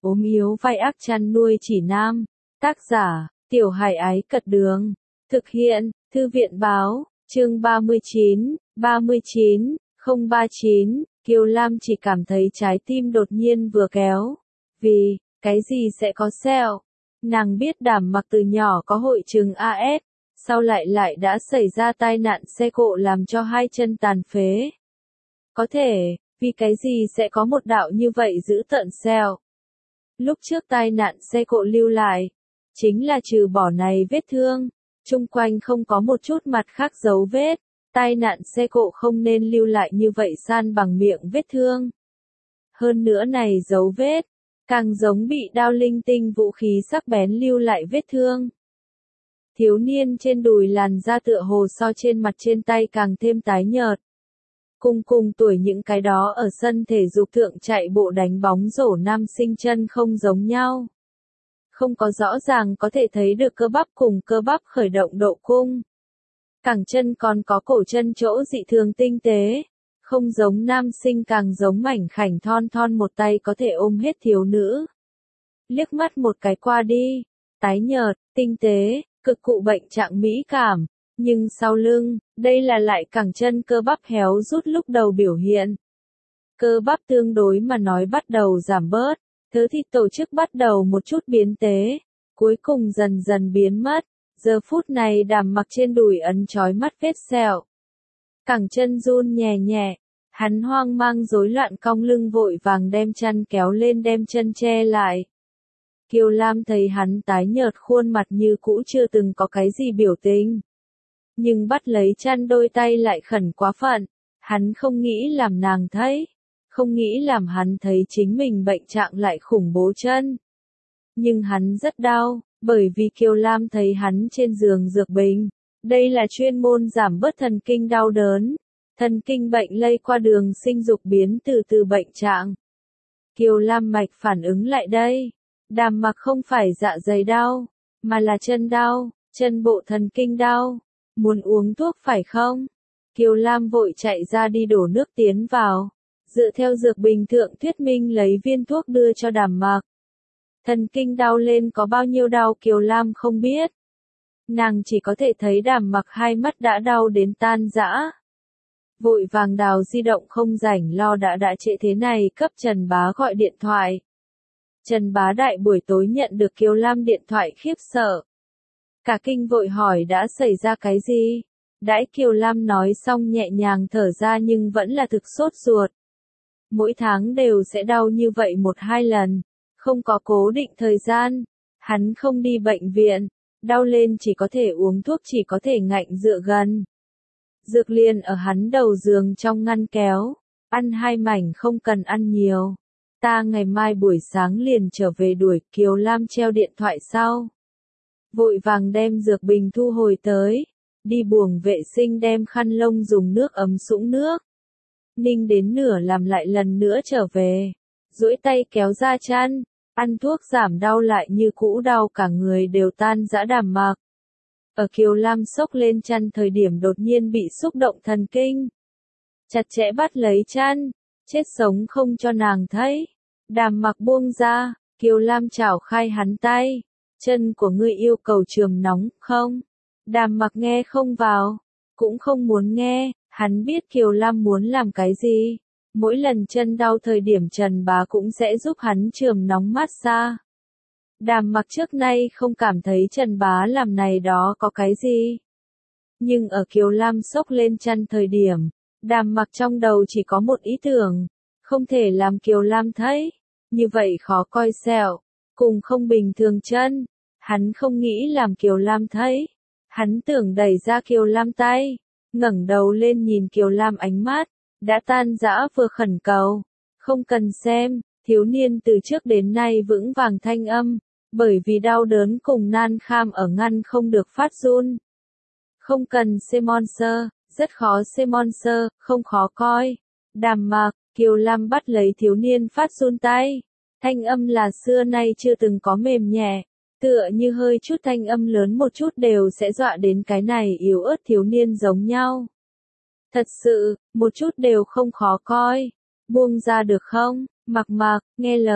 ốm yếu vai ác chăn nuôi chỉ nam. Tác giả, Tiểu Hải Ái Cật Đường. Thực hiện, Thư viện Báo, chương 39, 039, Kiều Lam chỉ cảm thấy trái tim đột nhiên vừa kéo. Vì, cái gì sẽ có sẹo? Nàng biết Đàm Mặc từ nhỏ có hội chứng AS, sau lại đã xảy ra tai nạn xe cộ làm cho hai chân tàn phế. Có thể, vì cái gì sẽ có một đạo như vậy giữ tợn sẹo? Lúc trước tai nạn xe cộ lưu lại, chính là trừ bỏ này vết thương, chung quanh không có một chút mặt khác dấu vết, tai nạn xe cộ không nên lưu lại như vậy san bằng miệng vết thương. Hơn nữa này dấu vết, càng giống bị đao linh tinh vũ khí sắc bén lưu lại vết thương. Thiếu niên trên đùi làn da tựa hồ so trên mặt trên tay càng thêm tái nhợt. Cùng tuổi những cái đó ở sân thể dục thượng chạy bộ đánh bóng rổ nam sinh chân không giống nhau. Không có rõ ràng có thể thấy được cơ bắp cùng cơ bắp khởi động độ cung. Cẳng chân còn có cổ chân chỗ dị thường tinh tế. Không giống nam sinh càng giống mảnh khảnh thon một tay có thể ôm hết thiếu nữ. Liếc mắt một cái qua đi, tái nhợt, tinh tế, cực cụ bệnh trạng mỹ cảm, nhưng sau lưng, đây là lại cẳng chân cơ bắp héo rút lúc đầu biểu hiện. Cơ bắp tương đối mà nói bắt đầu giảm bớt, thớ thịt tổ chức bắt đầu một chút biến tế, cuối cùng dần dần biến mất. Giờ phút này Đàm Mặc trên đùi ấn chói mắt vết sẹo. Cẳng chân run nhẹ nhẹ, hắn hoang mang rối loạn cong lưng vội vàng đem chăn kéo lên đem chân che lại. Kiều Lam thấy hắn tái nhợt khuôn mặt như cũ chưa từng có cái gì biểu tình. Nhưng bắt lấy chăn đôi tay lại khẩn quá phận, hắn không nghĩ làm nàng thấy, không nghĩ làm hắn thấy chính mình bệnh trạng lại khủng bố chân. Nhưng hắn rất đau, bởi vì Kiều Lam thấy hắn trên giường dược bình, đây là chuyên môn giảm bớt thần kinh đau đớn. Thần kinh bệnh lây qua đường sinh dục biến từ bệnh trạng. Kiều Lam mạch phản ứng lại đây. Đàm Mặc không phải dạ dày đau, mà là chân đau, chân bộ thần kinh đau. Muốn uống thuốc phải không? Kiều Lam vội chạy ra đi đổ nước tiến vào. Dựa theo dược bình thượng thuyết minh lấy viên thuốc đưa cho Đàm Mặc. Thần kinh đau lên có bao nhiêu đau Kiều Lam không biết. Nàng chỉ có thể thấy Đàm Mặc hai mắt đã đau đến tan rã. Vội vàng đào di động không rảnh lo đã trễ thế này cấp Trần Bá gọi điện thoại. Trần Bá đại buổi tối nhận được Kiều Lam điện thoại khiếp sợ. Cả kinh vội hỏi đã xảy ra cái gì? Đãi Kiều Lam nói xong nhẹ nhàng thở ra nhưng vẫn là thực sốt ruột. Mỗi tháng đều sẽ đau như vậy 1-2 lần, không có cố định thời gian. Hắn không đi bệnh viện, đau lên chỉ có thể uống thuốc chỉ có thể ngạnh dựa gần. Dược liền ở hắn đầu giường trong ngăn kéo, ăn 2 mảnh không cần ăn nhiều. Ta ngày mai buổi sáng liền trở về đuổi. Kiều Lam treo điện thoại sau. Vội vàng đem dược bình thu hồi tới, đi buồng vệ sinh đem khăn lông dùng nước ấm sũng nước. Ninh đến nửa làm lại lần nữa trở về, duỗi tay kéo ra chăn, ăn thuốc giảm đau lại như cũ đau cả người đều tan rã. Đàm Mặc. Ở Kiều Lam xốc lên chăn thời điểm đột nhiên bị xúc động thần kinh. Chặt chẽ bắt lấy chăn, chết sống không cho nàng thấy. Đàm Mặc buông ra, Kiều Lam chảo khai hắn tay. Chân của ngươi yêu cầu trường nóng, không? Đàm Mặc nghe không vào, cũng không muốn nghe, hắn biết Kiều Lam muốn làm cái gì. Mỗi lần chân đau thời điểm Trần Bá cũng sẽ giúp hắn trường nóng massage. Đàm Mặc trước nay không cảm thấy Trần Bá làm này đó có cái gì. Nhưng ở Kiều Lam xốc lên chăn thời điểm, Đàm Mặc trong đầu chỉ có một ý tưởng, không thể làm Kiều Lam thấy, như vậy khó coi sẹo, cùng không bình thường chân, hắn không nghĩ làm Kiều Lam thấy, hắn tưởng đẩy ra Kiều Lam tay, ngẩng đầu lên nhìn Kiều Lam ánh mắt, đã tan rã vừa khẩn cầu, không cần xem, thiếu niên từ trước đến nay vững vàng thanh âm, bởi vì đau đớn cùng nan kham ở ngăn không được phát run. Không cần sponsor, rất khó sponsor, không khó coi. Đàm Mặc, Kiều Lam bắt lấy thiếu niên phát run tay. Thanh âm là xưa nay chưa từng có mềm nhẹ, tựa như hơi chút thanh âm lớn một chút đều sẽ dọa đến cái này yếu ớt thiếu niên giống nhau. Thật sự, một chút đều không khó coi. Buông ra được không? Mặc, nghe lời.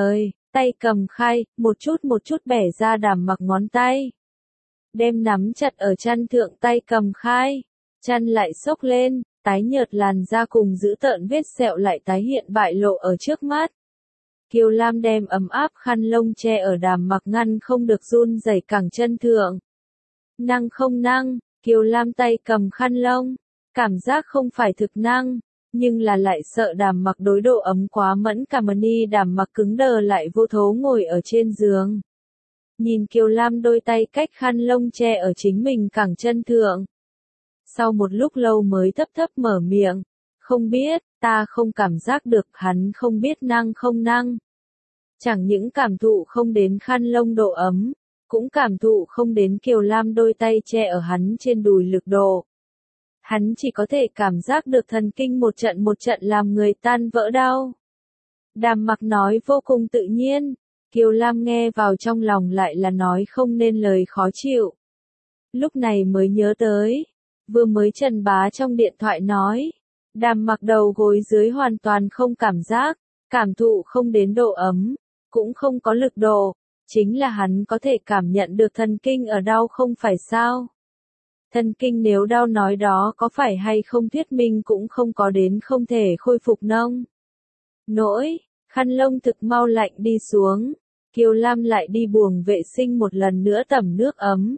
tay cầm khay, một chút bẻ ra Đàm Mặc ngón tay. Đem nắm chặt ở chăn thượng, tay cầm khay, chăn lại xốc lên, tái nhợt làn da cùng giữ tợn vết sẹo lại tái hiện bại lộ ở trước mắt. Kiều Lam đem ấm áp khăn lông che ở Đàm Mặc ngăn không được run rẩy cẳng chân thượng. Năng không năng, Kiều Lam tay cầm khăn lông, cảm giác không phải thực năng, nhưng là lại sợ Đàm Mặc đối độ ấm quá mẫn cảm. Đàm Mặc cứng đờ lại vô thố ngồi ở trên giường. Nhìn Kiều Lam đôi tay cách khăn lông che ở chính mình cẳng chân thượng. Sau một lúc lâu mới thấp thấp mở miệng, không biết, ta không cảm giác được. Hắn không biết năng không năng. Chẳng những cảm thụ không đến khăn lông độ ấm, cũng cảm thụ không đến Kiều Lam đôi tay che ở hắn trên đùi lực độ. Hắn chỉ có thể cảm giác được thần kinh một trận làm người tan vỡ đau. Đàm Mặc nói vô cùng tự nhiên, Kiều Lam nghe vào trong lòng lại là nói không nên lời khó chịu. Lúc này mới nhớ tới, vừa mới Trần Bá trong điện thoại nói, Đàm Mặc đầu gối dưới hoàn toàn không cảm giác, cảm thụ không đến độ ấm, cũng không có lực độ, chính là hắn có thể cảm nhận được thần kinh ở đau không phải sao? Thần kinh nếu đau nói đó có phải hay không thuyết minh cũng không có đến không thể khôi phục nông. Nỗi, khăn lông thực mau lạnh đi xuống, Kiều Lam lại đi buồng vệ sinh một lần nữa tẩm nước ấm.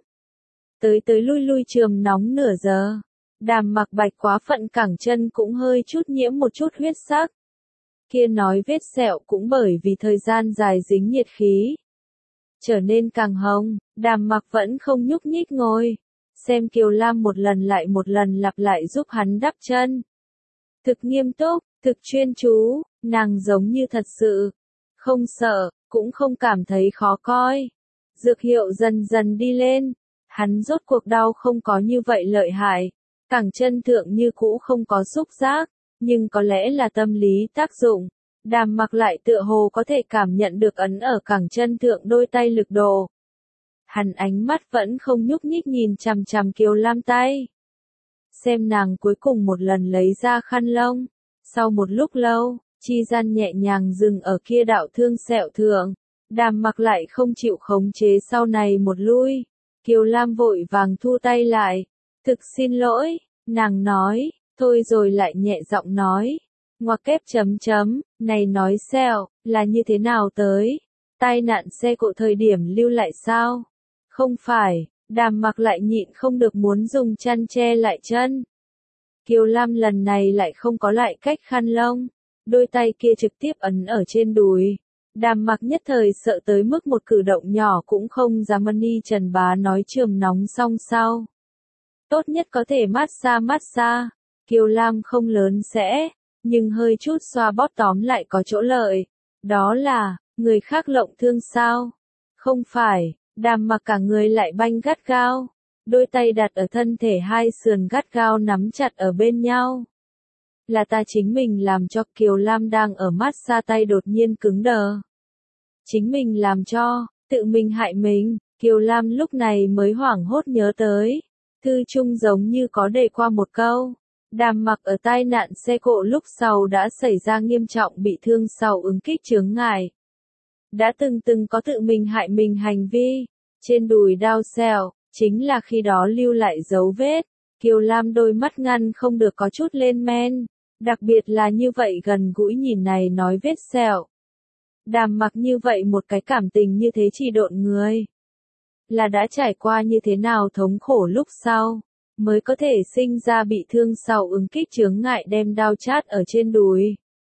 Tới lui chườm nóng nửa giờ, Đàm Mặc bạch quá phận cẳng chân cũng hơi chút nhiễm một chút huyết sắc. Kia nói vết sẹo cũng bởi vì thời gian dài dính nhiệt khí, trở nên càng hồng. Đàm Mặc vẫn không nhúc nhích ngồi, xem Kiều Lam một lần lại một lần lặp lại giúp hắn đắp chân. Thực nghiêm túc, thực chuyên chú, nàng giống như thật sự, không sợ, cũng không cảm thấy khó coi. Dược hiệu dần dần đi lên, hắn rốt cuộc đau không có như vậy lợi hại, cẳng chân thượng như cũ không có xúc giác, nhưng có lẽ là tâm lý tác dụng. Đàm Mặc lại tựa hồ có thể cảm nhận được ấn ở cẳng chân thượng đôi tay lực độ. Hắn ánh mắt vẫn không nhúc nhích nhìn chằm chằm Kiều Lam tay. Xem nàng cuối cùng một lần lấy ra khăn lông. Sau một lúc lâu, chi gian nhẹ nhàng dừng ở kia đạo thương sẹo thượng. Đàm Mặc lại không chịu khống chế sau này một lui. Kiều Lam vội vàng thu tay lại. Thực xin lỗi, nàng nói, thôi rồi lại nhẹ giọng nói. Ngoặc kép chấm chấm, này nói sẹo, là như thế nào tới? Tai nạn xe cộ thời điểm lưu lại sao? Không phải, Đàm Mặc lại nhịn không được muốn dùng chăn che lại chân. Kiều Lam lần này lại không có lại cách khăn lông, đôi tay kia trực tiếp ấn ở trên đùi. Đàm Mặc nhất thời sợ tới mức một cử động nhỏ cũng không dám. Trần Bá nói chườm nóng xong sau. Tốt nhất có thể massage, Kiều Lam không lớn sẽ, nhưng hơi chút xoa bóp tóm lại có chỗ lợi. Đó là, người khác lộng thương sao? Không phải. Đàm Mặc cả người lại banh gắt gao, đôi tay đặt ở thân thể hai sườn gắt gao nắm chặt ở bên nhau. Là ta chính mình làm cho. Kiều Lam đang ở massage tay đột nhiên cứng đờ. Chính mình làm cho, tự mình hại mình. Kiều Lam lúc này mới hoảng hốt nhớ tới. Thư chung giống như có đề qua một câu. Đàm Mặc ở tai nạn xe cộ lúc sau đã xảy ra nghiêm trọng bị thương sau ứng kích chướng ngại. Đã từng có tự mình hại mình hành vi, trên đùi đau sẹo, chính là khi đó lưu lại dấu vết. Kiều Lam đôi mắt ngăn không được có chút lên men, đặc biệt là như vậy gần gũi nhìn này nói vết sẹo. Đàm Mặc như vậy một cái cảm tình như thế chỉ độn người. Là đã trải qua như thế nào thống khổ lúc sau, mới có thể sinh ra bị thương sau ứng kích chướng ngại đem đao chát ở trên đùi.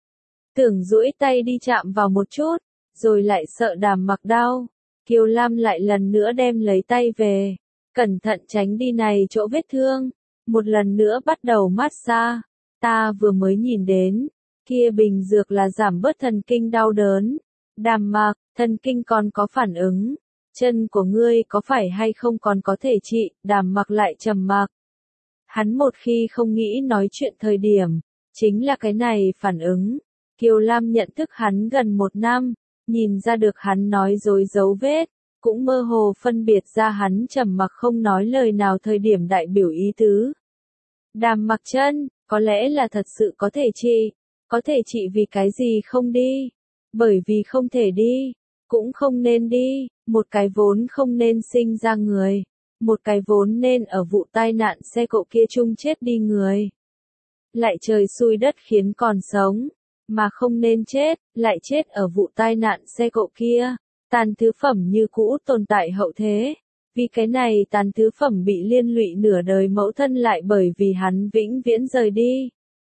Tưởng duỗi tay đi chạm vào một chút, rồi lại sợ Đàm Mặc đau. Kiều Lam lại lần nữa đem lấy tay về, cẩn thận tránh đi này chỗ vết thương, một lần nữa bắt đầu massage. Ta vừa mới nhìn đến, kia bình dược là giảm bớt thần kinh đau đớn. Đàm Mặc, thần kinh còn có phản ứng, chân của ngươi có phải hay không còn có thể trị? Đàm Mặc lại trầm mặc. Hắn một khi không nghĩ nói chuyện thời điểm, chính là cái này phản ứng. Kiều Lam nhận thức hắn gần 1 năm. Nhìn ra được hắn nói dối dấu vết, cũng mơ hồ phân biệt ra hắn trầm mặc không nói lời nào thời điểm đại biểu ý tứ. Đàm Mặc chân, có lẽ là thật sự có thể trị vì cái gì không đi? Bởi vì không thể đi. cũng không nên đi, một cái vốn không nên sinh ra người, một cái vốn nên ở vụ tai nạn xe cộ kia chung chết đi người. Lại trời xui đất khiến còn sống, mà không nên chết, lại chết ở vụ tai nạn xe cộ kia. Tàn thứ phẩm như cũ tồn tại hậu thế. Vì cái này tàn thứ phẩm bị liên lụy nửa đời mẫu thân lại bởi vì hắn vĩnh viễn rời đi.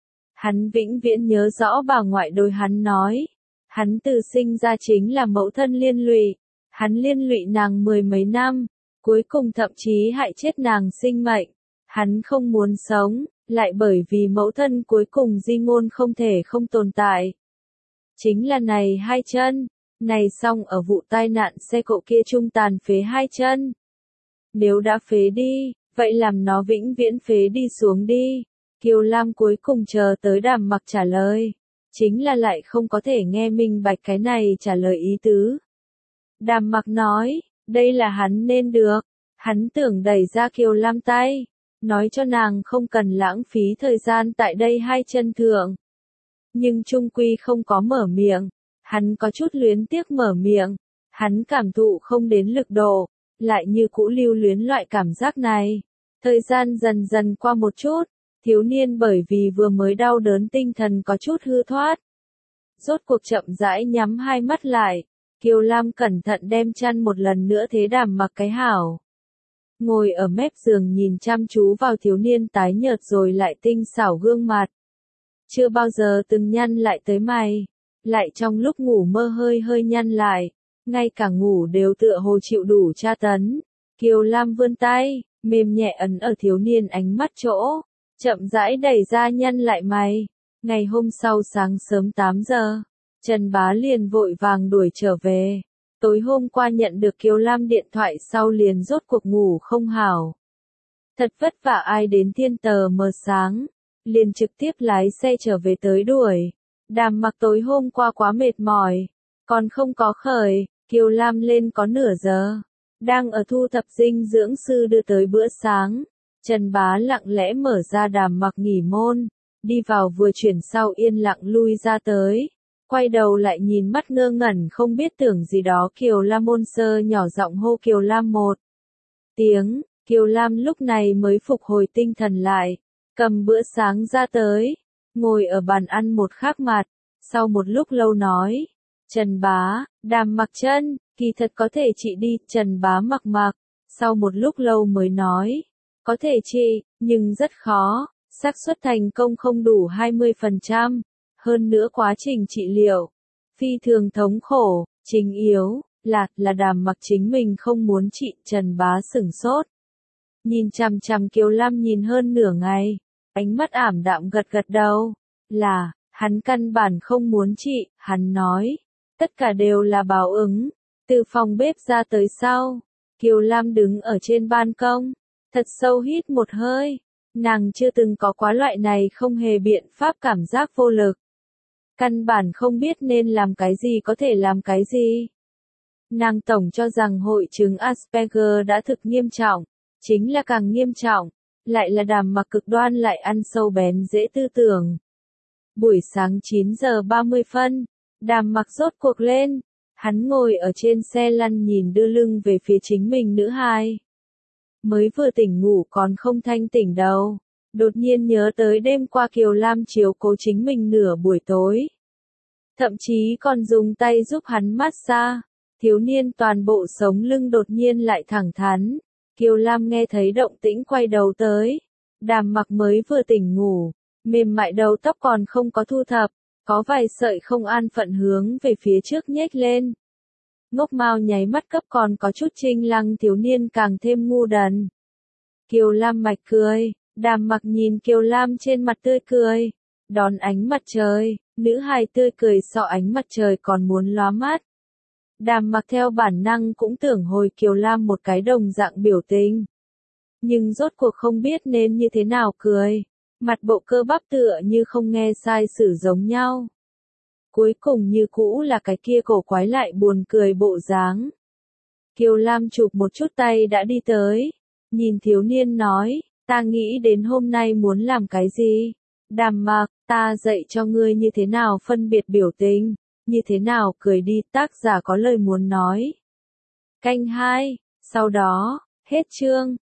Hắn vĩnh viễn nhớ rõ bà ngoại đối hắn nói. Hắn từ sinh ra chính là mẫu thân liên lụy. Hắn liên lụy nàng 10 mấy năm, cuối cùng thậm chí hại chết nàng sinh mệnh. Hắn không muốn sống, lại bởi vì mẫu thân cuối cùng di ngôn không thể không tồn tại. Chính là này hai chân, này xong ở vụ tai nạn xe cộ kia trung tàn phế hai chân. Nếu đã phế đi, vậy làm nó vĩnh viễn phế đi xuống đi. Kiều Lam cuối cùng chờ tới Đàm Mặc trả lời. Chính là lại không có thể nghe minh bạch cái này trả lời ý tứ. Đàm Mặc nói, đây là hắn nên được. Hắn tưởng đẩy ra Kiều Lam tay, nói cho nàng không cần lãng phí thời gian tại đây hai chân thượng. Nhưng trung quy không có mở miệng. Hắn có chút luyến tiếc mở miệng. Hắn cảm thụ không đến lực độ, lại như cũ lưu luyến loại cảm giác này. Thời gian dần dần qua một chút, thiếu niên bởi vì vừa mới đau đớn tinh thần có chút hư thoát. Rốt cuộc chậm rãi nhắm hai mắt lại, Kiều Lam cẩn thận đem chăn một lần nữa thế Đàm Mặc cái hảo. Ngồi ở mép giường nhìn chăm chú vào thiếu niên tái nhợt rồi lại tinh xảo gương mặt. Chưa bao giờ từng nhăn lại tới mày, lại trong lúc ngủ mơ hơi hơi nhăn lại, ngay cả ngủ đều tựa hồ chịu đủ tra tấn. Kiều Lam vươn tay, mềm nhẹ ấn ở thiếu niên ánh mắt chỗ, chậm rãi đẩy ra nhăn lại mày. Ngày hôm sau sáng sớm 8 giờ, Trần Bá liền vội vàng đuổi trở về. Tối hôm qua nhận được Kiều Lam điện thoại sau liền rốt cuộc ngủ không hảo. Thật vất vả ai đến thiên tờ mờ sáng, liền trực tiếp lái xe trở về tới đuổi. Đàm Mặc tối hôm qua quá mệt mỏi, còn không có khởi, Kiều Lam lên có nửa giờ. Đang ở thu thập dinh dưỡng sư đưa tới bữa sáng. Trần Bá lặng lẽ mở ra Đàm Mặc nghỉ môn, đi vào vừa chuyển sau yên lặng lui ra tới. Quay đầu lại nhìn mắt ngơ ngẩn không biết tưởng gì đó Kiều Lam môn sơ nhỏ giọng hô Kiều Lam một tiếng. Kiều Lam lúc này mới phục hồi tinh thần lại, cầm bữa sáng ra tới, ngồi ở bàn ăn một khắc mặt, sau một lúc lâu nói, Trần Bá, Đàm Mặc chân, kỳ thật có thể chị đi, Trần Bá mặc mặc, sau một lúc lâu mới nói, có thể chị, nhưng rất khó, xác suất thành công không đủ 20%, hơn nữa quá trình trị liệu, phi thường thống khổ, chính yếu, là Đàm Mặc chính mình không muốn trị, Trần Bá sửng sốt. Nhìn chằm chằm Kiều Lam nhìn hơn nửa ngày, ánh mắt ảm đạm gật gật đầu, hắn căn bản không muốn trị, hắn nói, tất cả đều là báo ứng. Từ phòng bếp ra tới sau, Kiều Lam đứng ở trên ban công, thật sâu hít một hơi, nàng chưa từng có quá loại này không hề biện pháp cảm giác vô lực. Căn bản không biết nên làm cái gì có thể làm cái gì. Nàng tổng cho rằng hội chứng Asperger đã thực nghiêm trọng, chính là càng nghiêm trọng, lại là Đàm Mặc cực đoan lại ăn sâu bén dễ tư tưởng. Buổi sáng 9 giờ 30 phân, Đàm Mặc rốt cuộc lên, hắn ngồi ở trên xe lăn nhìn đưa lưng về phía chính mình nữ hài. Mới vừa tỉnh ngủ còn không thanh tỉnh đâu, đột nhiên nhớ tới đêm qua Kiều Lam chiếu cố chính mình nửa buổi tối. Thậm chí còn dùng tay giúp hắn massage, thiếu niên toàn bộ sống lưng đột nhiên lại thẳng thắn. Kiều Lam nghe thấy động tĩnh quay đầu tới. Đàm Mặc mới vừa tỉnh ngủ, mềm mại đầu tóc còn không có thu thập, có vài sợi không an phận hướng về phía trước nhếch lên. Ngốc mao nháy mắt cấp còn có chút trinh lăng thiếu niên càng thêm ngu đần. Kiều Lam mạch cười, Đàm Mặc nhìn Kiều Lam trên mặt tươi cười, đón ánh mặt trời, nữ hài tươi cười so ánh mặt trời còn muốn lóa mắt. Đàm Mặc theo bản năng cũng tưởng hồi Kiều Lam một cái đồng dạng biểu tình. Nhưng rốt cuộc không biết nên như thế nào cười, mặt bộ cơ bắp tựa như không nghe sai sử giống nhau. Cuối cùng như cũ là cái kia cổ quái lại buồn cười bộ dáng. Kiều Lam chụp một chút tay đã đi tới, nhìn thiếu niên nói, ta nghĩ đến hôm nay muốn làm cái gì? Đàm Mặc, ta dạy cho ngươi như thế nào phân biệt biểu tình. như thế nào cười đi, tác giả có lời muốn nói. Canh 2, sau đó, hết chương.